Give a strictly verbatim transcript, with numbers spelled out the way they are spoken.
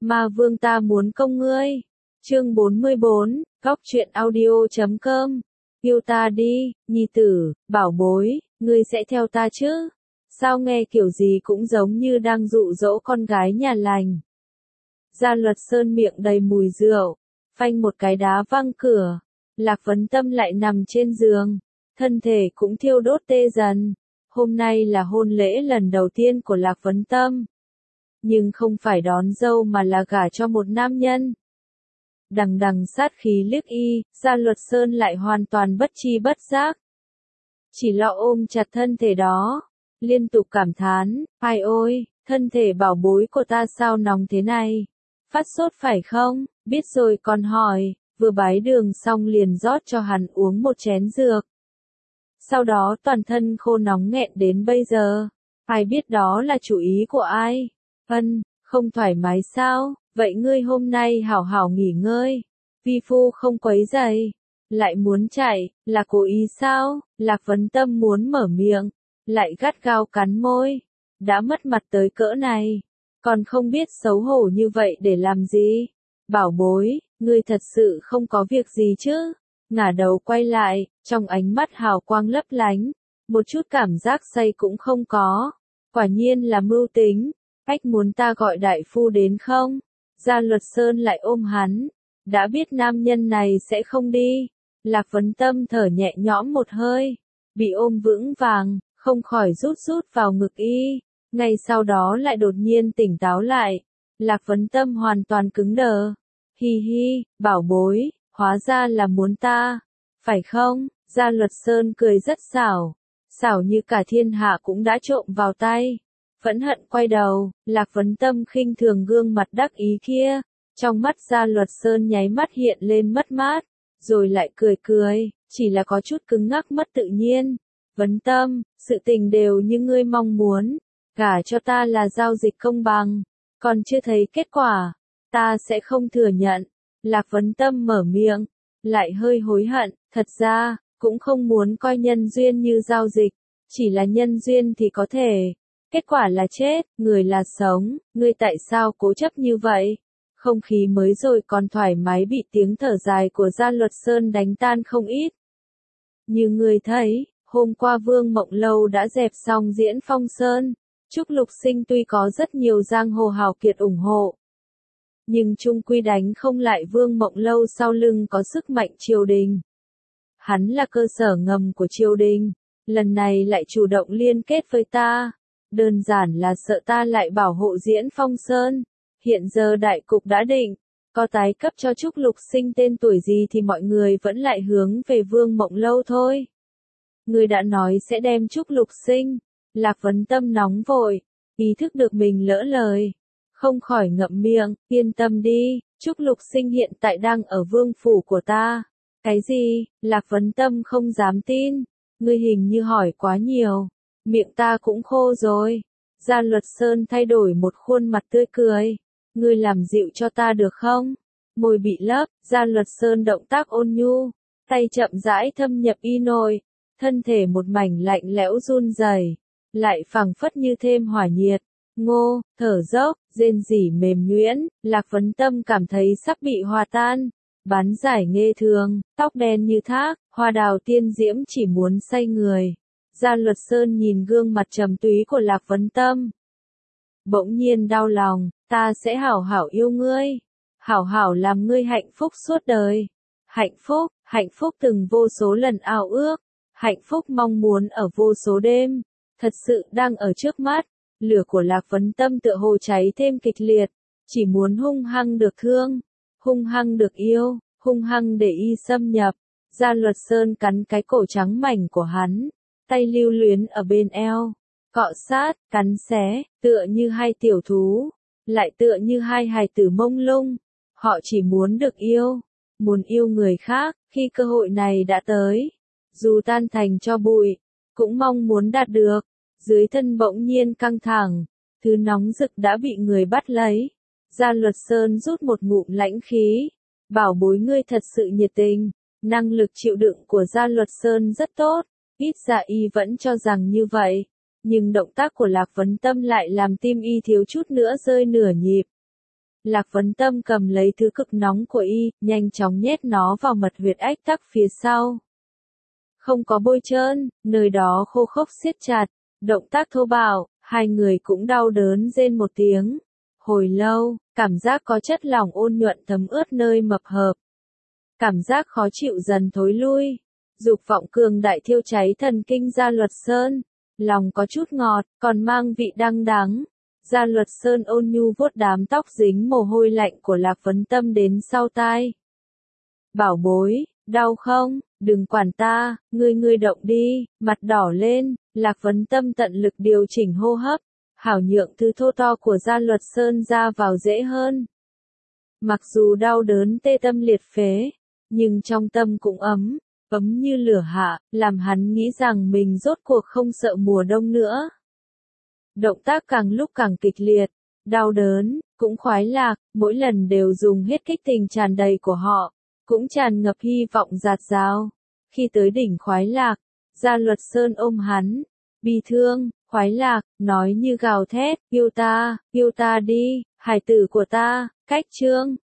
Ma vương ta muốn công ngươi. Chương bốn mươi bốn, góc truyện audio chấm com. Yêu ta đi, nhi tử, bảo bối, ngươi sẽ theo ta chứ? Sao nghe kiểu gì cũng giống như đang dụ dỗ con gái nhà lành. Gia Luật Sơn miệng đầy mùi rượu, phanh một cái đá văng cửa. Lạc Vấn Tâm lại nằm trên giường, thân thể cũng thiêu đốt tê dần. Hôm nay là hôn lễ lần đầu tiên của Lạc Vấn Tâm. Nhưng không phải đón dâu mà là gả cho một nam nhân. Đằng đằng sát khí liếc y, Gia Luật Sơn lại hoàn toàn bất tri bất giác. Chỉ lo ôm chặt thân thể đó, liên tục cảm thán, ai ôi, thân thể bảo bối của ta sao nóng thế này? Phát sốt phải không? Biết rồi còn hỏi, vừa bái đường xong liền rót cho hắn uống một chén dược. Sau đó toàn thân khô nóng nghẹn đến bây giờ. Ai biết đó là chủ ý của ai? Ân, không thoải mái sao? Vậy ngươi hôm nay hảo hảo nghỉ ngơi. Vi phu không quấy rầy. Lại muốn chạy, là cố ý sao? Lạc Vấn Tâm muốn mở miệng, lại gắt gao cắn môi. Đã mất mặt tới cỡ này, còn không biết xấu hổ như vậy để làm gì? Bảo bối, ngươi thật sự không có việc gì chứ? Ngả đầu quay lại, trong ánh mắt hào quang lấp lánh, một chút cảm giác say cũng không có. Quả nhiên là mưu tính. Ách muốn ta gọi đại phu đến không? Gia Luật Sơn lại ôm hắn. Đã biết nam nhân này sẽ không đi. Lạc Vấn Tâm thở nhẹ nhõm một hơi. Bị ôm vững vàng, không khỏi rút rút vào ngực y. Ngay sau đó lại đột nhiên tỉnh táo lại. Lạc Vấn Tâm hoàn toàn cứng đờ. Hi hi, bảo bối, hóa ra là muốn ta. Phải không? Gia Luật Sơn cười rất xảo. Xảo như cả thiên hạ cũng đã trộm vào tay. Phẫn hận quay đầu, Lạc Vấn Tâm khinh thường gương mặt đắc ý kia. Trong mắt Gia Luật Sơn nháy mắt hiện lên mất mát, rồi lại cười cười, chỉ là có chút cứng ngắc mất tự nhiên. Vấn Tâm, sự tình đều như ngươi mong muốn, gả cho ta là giao dịch công bằng, còn chưa thấy kết quả, ta sẽ không thừa nhận. Lạc Vấn Tâm mở miệng, lại hơi hối hận, thật ra, cũng không muốn coi nhân duyên như giao dịch, chỉ là nhân duyên thì có thể. Kết quả là chết, người là sống, ngươi tại sao cố chấp như vậy? Không khí mới rồi còn thoải mái bị tiếng thở dài của Gia Luật Sơn đánh tan không ít. Như ngươi thấy, hôm qua Vương Mộng Lâu đã dẹp xong diễn Phong Sơn. Trúc Lục Sinh tuy có rất nhiều giang hồ hào kiệt ủng hộ, nhưng chung quy đánh không lại Vương Mộng Lâu sau lưng có sức mạnh triều đình. Hắn là cơ sở ngầm của triều đình, lần này lại chủ động liên kết với ta. Đơn giản là sợ ta lại bảo hộ diễn Phong Sơn. Hiện giờ đại cục đã định, có tái cấp cho Trúc Lục Sinh tên tuổi gì thì mọi người vẫn lại hướng về Vương Mộng Lâu thôi. Người đã nói sẽ đem Trúc Lục Sinh. Lạc Vấn Tâm nóng vội, ý thức được mình lỡ lời, không khỏi ngậm miệng, yên tâm đi, Trúc Lục Sinh hiện tại đang ở vương phủ của ta. Cái gì? Lạc Vấn Tâm không dám tin, ngươi hình như hỏi quá nhiều. Miệng ta cũng khô rồi. Gia Luật Sơn thay đổi một khuôn mặt tươi cười. Ngươi làm dịu cho ta được không? Môi bị lấp, Gia Luật Sơn động tác ôn nhu, tay chậm rãi thâm nhập y nội, thân thể một mảnh lạnh lẽo run rẩy, lại phảng phất như thêm hỏa nhiệt. Ngô, thở dốc, rên rỉ mềm nhuyễn, Lạc Vấn Tâm cảm thấy sắp bị hòa tan. Bán giải nghê thường, tóc đen như thác, hoa đào tiên diễm chỉ muốn say người. Gia Luật Sơn nhìn gương mặt trầm túy của Lạc Vấn Tâm, bỗng nhiên đau lòng, ta sẽ hảo hảo yêu ngươi, hảo hảo làm ngươi hạnh phúc suốt đời. Hạnh phúc, hạnh phúc từng vô số lần ao ước, hạnh phúc mong muốn ở vô số đêm, thật sự đang ở trước mắt. Lửa của Lạc Vấn Tâm tựa hồ cháy thêm kịch liệt, chỉ muốn hung hăng được thương, hung hăng được yêu, hung hăng để y xâm nhập. Gia Luật Sơn cắn cái cổ trắng mảnh của hắn, tay lưu luyến ở bên eo, cọ sát, cắn xé, tựa như hai tiểu thú, lại tựa như hai hài tử mông lung. Họ chỉ muốn được yêu, muốn yêu người khác, khi cơ hội này đã tới, dù tan thành cho bụi, cũng mong muốn đạt được. Dưới thân bỗng nhiên căng thẳng, thứ nóng rực đã bị người bắt lấy. Gia Luật Sơn rút một ngụm lãnh khí, bảo bối ngươi thật sự nhiệt tình. Năng lực chịu đựng của Gia Luật Sơn rất tốt, ít ra y vẫn cho rằng như vậy. Nhưng động tác của Lạc Vấn Tâm lại làm tim y thiếu chút nữa rơi nửa nhịp. Lạc Vấn Tâm cầm lấy thứ cực nóng của y, nhanh chóng nhét nó vào mật huyệt ách tắc phía sau. Không có bôi trơn, nơi đó khô khốc siết chặt, động tác thô bạo, hai người cũng đau đớn rên một tiếng. Hồi lâu, cảm giác có chất lỏng ôn nhuận thấm ướt nơi mập hợp. Cảm giác khó chịu dần thối lui. Dục vọng cường đại thiêu cháy thần kinh Gia Luật Sơn. Lòng có chút ngọt, còn mang vị đắng đắng. Gia Luật Sơn ôn nhu vuốt đám tóc dính mồ hôi lạnh của Lạc Vấn Tâm đến sau tai. Bảo bối, đau không? Đừng quản ta, ngươi ngươi động đi, mặt đỏ lên, Lạc Vấn Tâm tận lực điều chỉnh hô hấp, hảo nhượng thứ thô to của Gia Luật Sơn ra vào dễ hơn. Mặc dù đau đớn tê tâm liệt phế, nhưng trong tâm cũng ấm, ấm như lửa hạ, làm hắn nghĩ rằng mình rốt cuộc không sợ mùa đông nữa. Động tác càng lúc càng kịch liệt, đau đớn, cũng khoái lạc, mỗi lần đều dùng hết kích tình tràn đầy của họ, cũng tràn ngập hy vọng dạt dào. Khi tới đỉnh khoái lạc, Gia Luật Sơn ôm hắn, bi thương, khoái lạc, nói như gào thét, yêu ta, yêu ta đi, hải tử của ta, cách trương,